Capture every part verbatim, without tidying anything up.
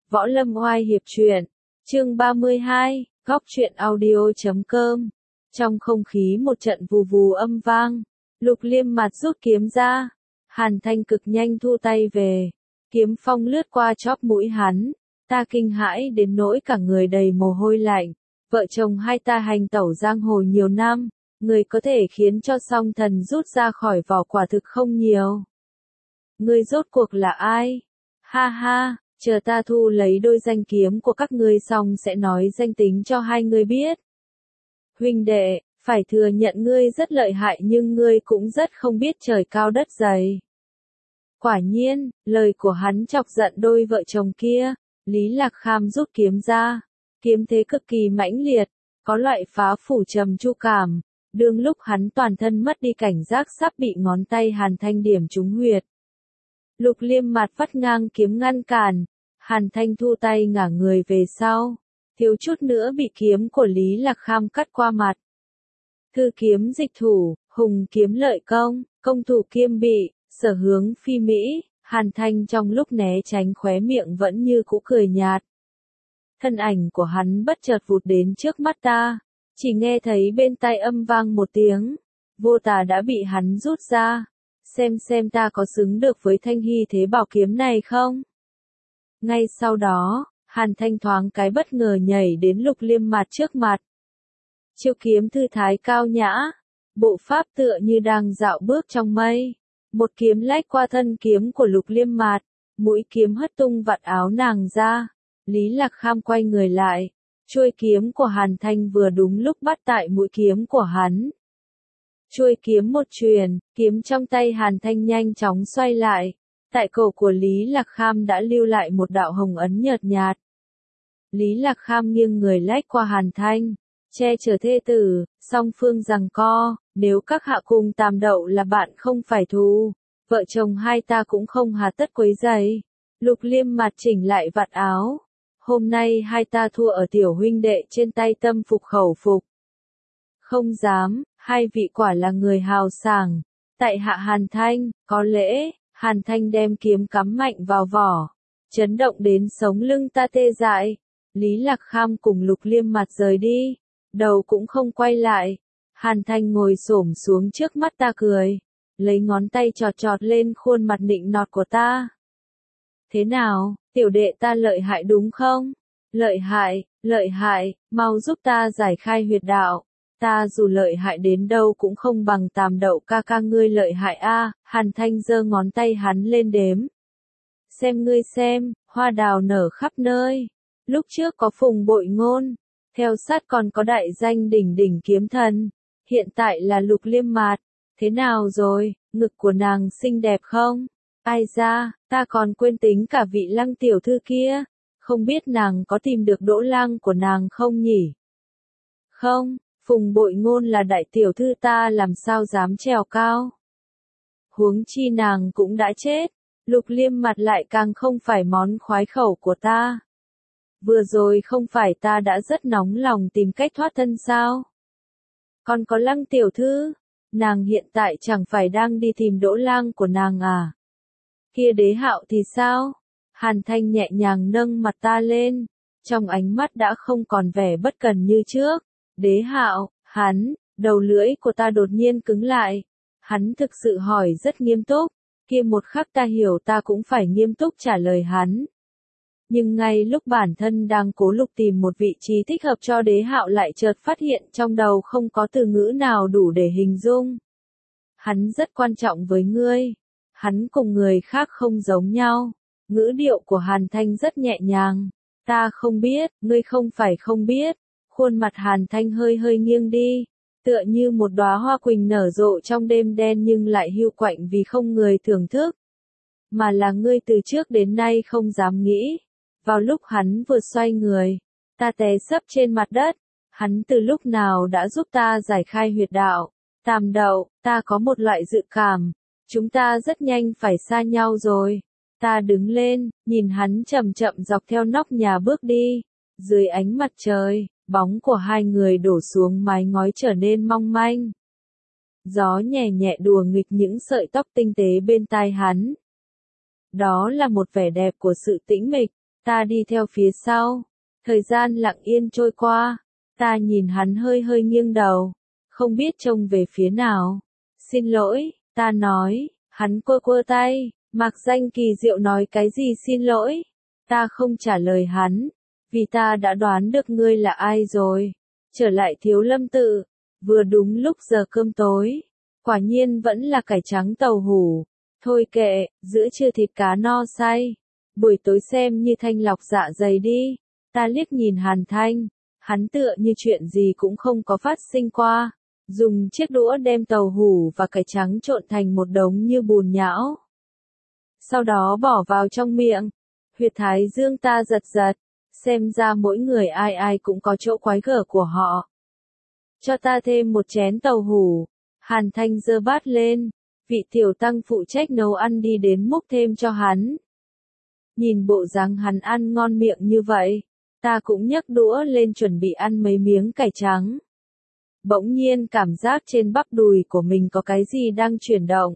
Võ Lâm Oai Hiệp Truyện, chương ba mươi hai, góc truyện audio chấm com. Trong không khí một trận vù vù âm vang, Lục Liêm mặt rút kiếm ra, Hàn Thanh cực nhanh thu tay về, kiếm phong lướt qua chóp mũi hắn, ta kinh hãi đến nỗi cả người đầy mồ hôi lạnh. Vợ chồng hai ta hành tẩu giang hồ nhiều năm, người có thể khiến cho song thần rút ra khỏi vỏ quả thực không nhiều. Ngươi rốt cuộc là ai? Ha ha, chờ ta thu lấy đôi danh kiếm của các ngươi xong sẽ nói danh tính cho hai người biết. Huynh đệ, phải thừa nhận ngươi rất lợi hại nhưng ngươi cũng rất không biết trời cao đất dày. Quả nhiên, lời của hắn chọc giận đôi vợ chồng kia. Lý Lạc Kham rút kiếm ra, kiếm thế cực kỳ mãnh liệt, có loại phá phủ trầm tru cảm, đương lúc hắn toàn thân mất đi cảnh giác sắp bị ngón tay Hàn Thanh điểm trúng huyệt. Lục Liêm mặt vắt ngang kiếm ngăn cản, Hàn Thanh thu tay ngả người về sau, thiếu chút nữa bị kiếm của Lý Lạc Kham cắt qua mặt. Thư kiếm dịch thủ, hùng kiếm lợi công, công thủ kiêm bị, sở hướng phi mỹ. Hàn Thanh trong lúc né tránh khóe miệng vẫn như cũ cười nhạt. Thân ảnh của hắn bất chợt vụt đến trước mắt ta, chỉ nghe thấy bên tai âm vang một tiếng, vô tà đã bị hắn rút ra, xem xem ta có xứng được với thanh hy thế bảo kiếm này không. Ngay sau đó, Hàn Thanh thoáng cái bất ngờ nhảy đến Lục Liêm mặt trước mặt. Chiêu kiếm thư thái cao nhã, bộ pháp tựa như đang dạo bước trong mây. Một kiếm lách qua thân kiếm của Lục Liêm Mạt, mũi kiếm hất tung vạt áo nàng ra. Lý Lạc Kham quay người lại, chuôi kiếm của Hàn Thanh vừa đúng lúc bắt tại mũi kiếm của hắn. Chuôi kiếm một chuyền, kiếm trong tay Hàn Thanh nhanh chóng xoay lại, tại cổ của Lý Lạc Kham đã lưu lại một đạo hồng ấn nhợt nhạt. Lý Lạc Kham nghiêng người lách qua Hàn Thanh, che chở thê tử, song phương giằng co. Nếu các hạ cùng Tam Đậu là bạn không phải thù, vợ chồng hai ta cũng không hà tất quấy rầy. Lục Liêm mặt chỉnh lại vạt áo. Hôm nay hai ta thua ở tiểu huynh đệ trên tay tâm phục khẩu phục. Không dám, hai vị quả là người hào sảng. Tại hạ Hàn Thanh, có lễ, Hàn Thanh đem kiếm cắm mạnh vào vỏ. Chấn động đến sống lưng ta tê dại. Lý Lạc Kham cùng Lục Liêm mặt rời đi. Đầu cũng không quay lại. Hàn Thanh ngồi xổm xuống trước mắt ta cười, lấy ngón tay chọt chọt lên khuôn mặt nịnh nọt của ta. Thế nào, tiểu đệ ta lợi hại đúng không? Lợi hại, lợi hại, mau giúp ta giải khai huyệt đạo. Ta dù lợi hại đến đâu cũng không bằng Tam Đậu ca ca ngươi lợi hại a. Hàn Thanh giơ ngón tay hắn lên đếm. Xem ngươi xem, hoa đào nở khắp nơi. Lúc trước có Phùng Bội Ngôn, theo sát còn có đại danh đỉnh đỉnh kiếm thần. Hiện tại là Lục Liêm Mạt, thế nào rồi, ngực của nàng xinh đẹp không? Ai ra, ta còn quên tính cả vị Lăng tiểu thư kia, không biết nàng có tìm được Đỗ Lăng của nàng không nhỉ? Không, Phùng Bội Ngôn là đại tiểu thư ta làm sao dám trèo cao? Huống chi nàng cũng đã chết, Lục Liêm Mạt lại càng không phải món khoái khẩu của ta. Vừa rồi không phải ta đã rất nóng lòng tìm cách thoát thân sao? Còn có Lăng tiểu thư, nàng hiện tại chẳng phải đang đi tìm Đỗ Lang của nàng à? Kia Đế Hạo thì sao? Hàn Thanh nhẹ nhàng nâng mặt ta lên, trong ánh mắt đã không còn vẻ bất cần như trước. Đế Hạo, hắn, đầu lưỡi của ta đột nhiên cứng lại. Hắn thực sự hỏi rất nghiêm túc, kia một khắc ta hiểu ta cũng phải nghiêm túc trả lời hắn. Nhưng ngay lúc bản thân đang cố lục tìm một vị trí thích hợp cho Đế Hạo lại chợt phát hiện trong đầu không có từ ngữ nào đủ để hình dung. Hắn rất quan trọng với ngươi. Hắn cùng người khác không giống nhau. Ngữ điệu của Hàn Thanh rất nhẹ nhàng. Ta không biết, ngươi không phải không biết. Khuôn mặt Hàn Thanh hơi hơi nghiêng đi. Tựa như một đóa hoa quỳnh nở rộ trong đêm đen nhưng lại hiu quạnh vì không người thưởng thức. Mà là ngươi từ trước đến nay không dám nghĩ. Vào lúc hắn vừa xoay người, ta té sấp trên mặt đất, hắn từ lúc nào đã giúp ta giải khai huyệt đạo. Tam Đậu, ta có một loại dự cảm, chúng ta rất nhanh phải xa nhau rồi. Ta đứng lên, nhìn hắn chậm chậm dọc theo nóc nhà bước đi. Dưới ánh mặt trời, bóng của hai người đổ xuống mái ngói trở nên mong manh. Gió nhẹ nhẹ đùa nghịch những sợi tóc tinh tế bên tai hắn. Đó là một vẻ đẹp của sự tĩnh mịch. Ta đi theo phía sau. Thời gian lặng yên trôi qua. Ta nhìn hắn hơi hơi nghiêng đầu. Không biết trông về phía nào. Xin lỗi, ta nói. Hắn quơ quơ tay. Mạc Danh kỳ diệu nói cái gì xin lỗi. Ta không trả lời hắn. Vì ta đã đoán được ngươi là ai rồi. Trở lại Thiếu Lâm tự. Vừa đúng lúc giờ cơm tối. Quả nhiên vẫn là cải trắng tàu hủ. Thôi kệ, giữa trưa thịt cá no say. Buổi tối xem như thanh lọc dạ dày đi. Ta liếc nhìn Hàn Thanh. Hắn tựa như chuyện gì cũng không có phát sinh qua. Dùng chiếc đũa đem tàu hủ và cải trắng trộn thành một đống như bùn nhão. Sau đó bỏ vào trong miệng. Huyệt thái dương ta giật giật. Xem ra mỗi người ai ai cũng có chỗ quái gở của họ. Cho ta thêm một chén tàu hủ. Hàn Thanh giơ bát lên. Vị tiểu tăng phụ trách nấu ăn đi đến múc thêm cho hắn. Nhìn bộ dáng hắn ăn ngon miệng như vậy. Ta cũng nhấc đũa lên chuẩn bị ăn mấy miếng cải trắng. Bỗng nhiên cảm giác trên bắp đùi của mình có cái gì đang chuyển động.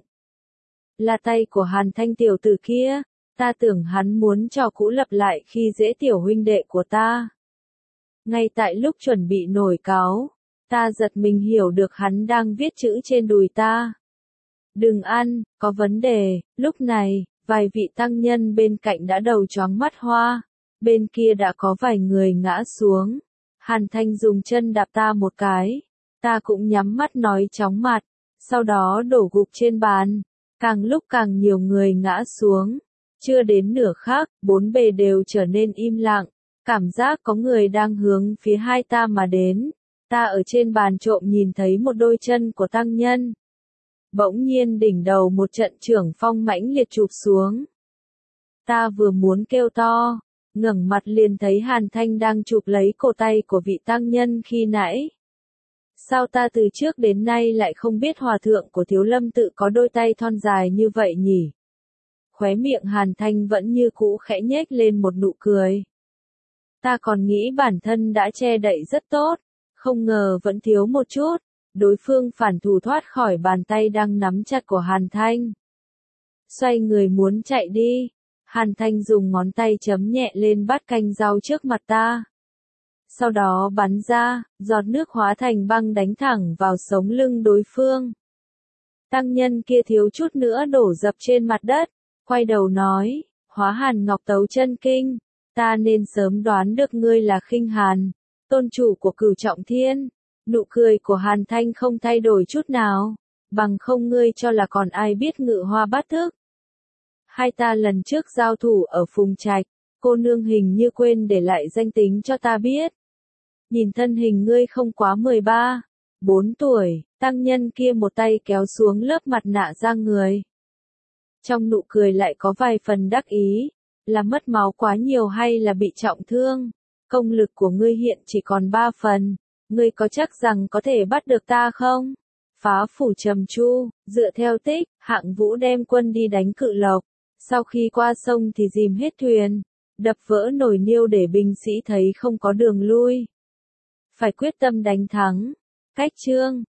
Là tay của Hàn Thanh tiểu tử kia. Ta tưởng hắn muốn trò cũ lập lại khi dễ tiểu huynh đệ của ta. Ngay tại lúc chuẩn bị nổi cáu. Ta giật mình hiểu được hắn đang viết chữ trên đùi ta. Đừng ăn, có vấn đề. Lúc này, vài vị tăng nhân bên cạnh đã đầu choáng mắt hoa. Bên kia đã có vài người ngã xuống. Hàn Thanh dùng chân đạp ta một cái. Ta cũng nhắm mắt nói chóng mặt. Sau đó đổ gục trên bàn. Càng lúc càng nhiều người ngã xuống. Chưa đến nửa khắc, bốn bề đều trở nên im lặng. Cảm giác có người đang hướng phía hai ta mà đến. Ta ở trên bàn trộm nhìn thấy một đôi chân của tăng nhân. Bỗng nhiên đỉnh đầu một trận trưởng phong mãnh liệt chụp xuống. Ta vừa muốn kêu to, ngẩng mặt liền thấy Hàn Thanh đang chụp lấy cổ tay của vị tăng nhân khi nãy. Sao ta từ trước đến nay lại không biết hòa thượng của Thiếu Lâm tự có đôi tay thon dài như vậy nhỉ? Khóe miệng Hàn Thanh vẫn như cũ khẽ nhếch lên một nụ cười. Ta còn nghĩ bản thân đã che đậy rất tốt, không ngờ vẫn thiếu một chút. Đối phương phản thủ thoát khỏi bàn tay đang nắm chặt của Hàn Thanh. Xoay người muốn chạy đi. Hàn Thanh dùng ngón tay chấm nhẹ lên bát canh rau trước mặt ta. Sau đó bắn ra, giọt nước hóa thành băng đánh thẳng vào sống lưng đối phương. Tăng nhân kia thiếu chút nữa đổ dập trên mặt đất. Quay đầu nói, Hóa Hàn Ngọc Tấu Chân Kinh. Ta nên sớm đoán được ngươi là Khinh Hàn, tôn chủ của Cửu Trọng Thiên. Nụ cười của Hàn Thanh không thay đổi chút nào. Bằng không ngươi cho là còn ai biết Ngự Hoa Bát Thức. Hai ta lần trước giao thủ ở Phùng Trạch, cô nương hình như quên để lại danh tính cho ta biết. Nhìn thân hình ngươi không quá mười ba, bốn tuổi, tăng nhân kia một tay kéo xuống lớp mặt nạ ra người. Trong nụ cười lại có vài phần đắc ý, là mất máu quá nhiều hay là bị trọng thương. Công lực của ngươi hiện chỉ còn ba phần. Ngươi có chắc rằng có thể bắt được ta không? Phá phủ Trầm Chu, dựa theo tích, Hạng Vũ đem quân đi đánh Cự Lộc. Sau khi qua sông thì dìm hết thuyền, đập vỡ nồi niêu để binh sĩ thấy không có đường lui. Phải quyết tâm đánh thắng. Cách chương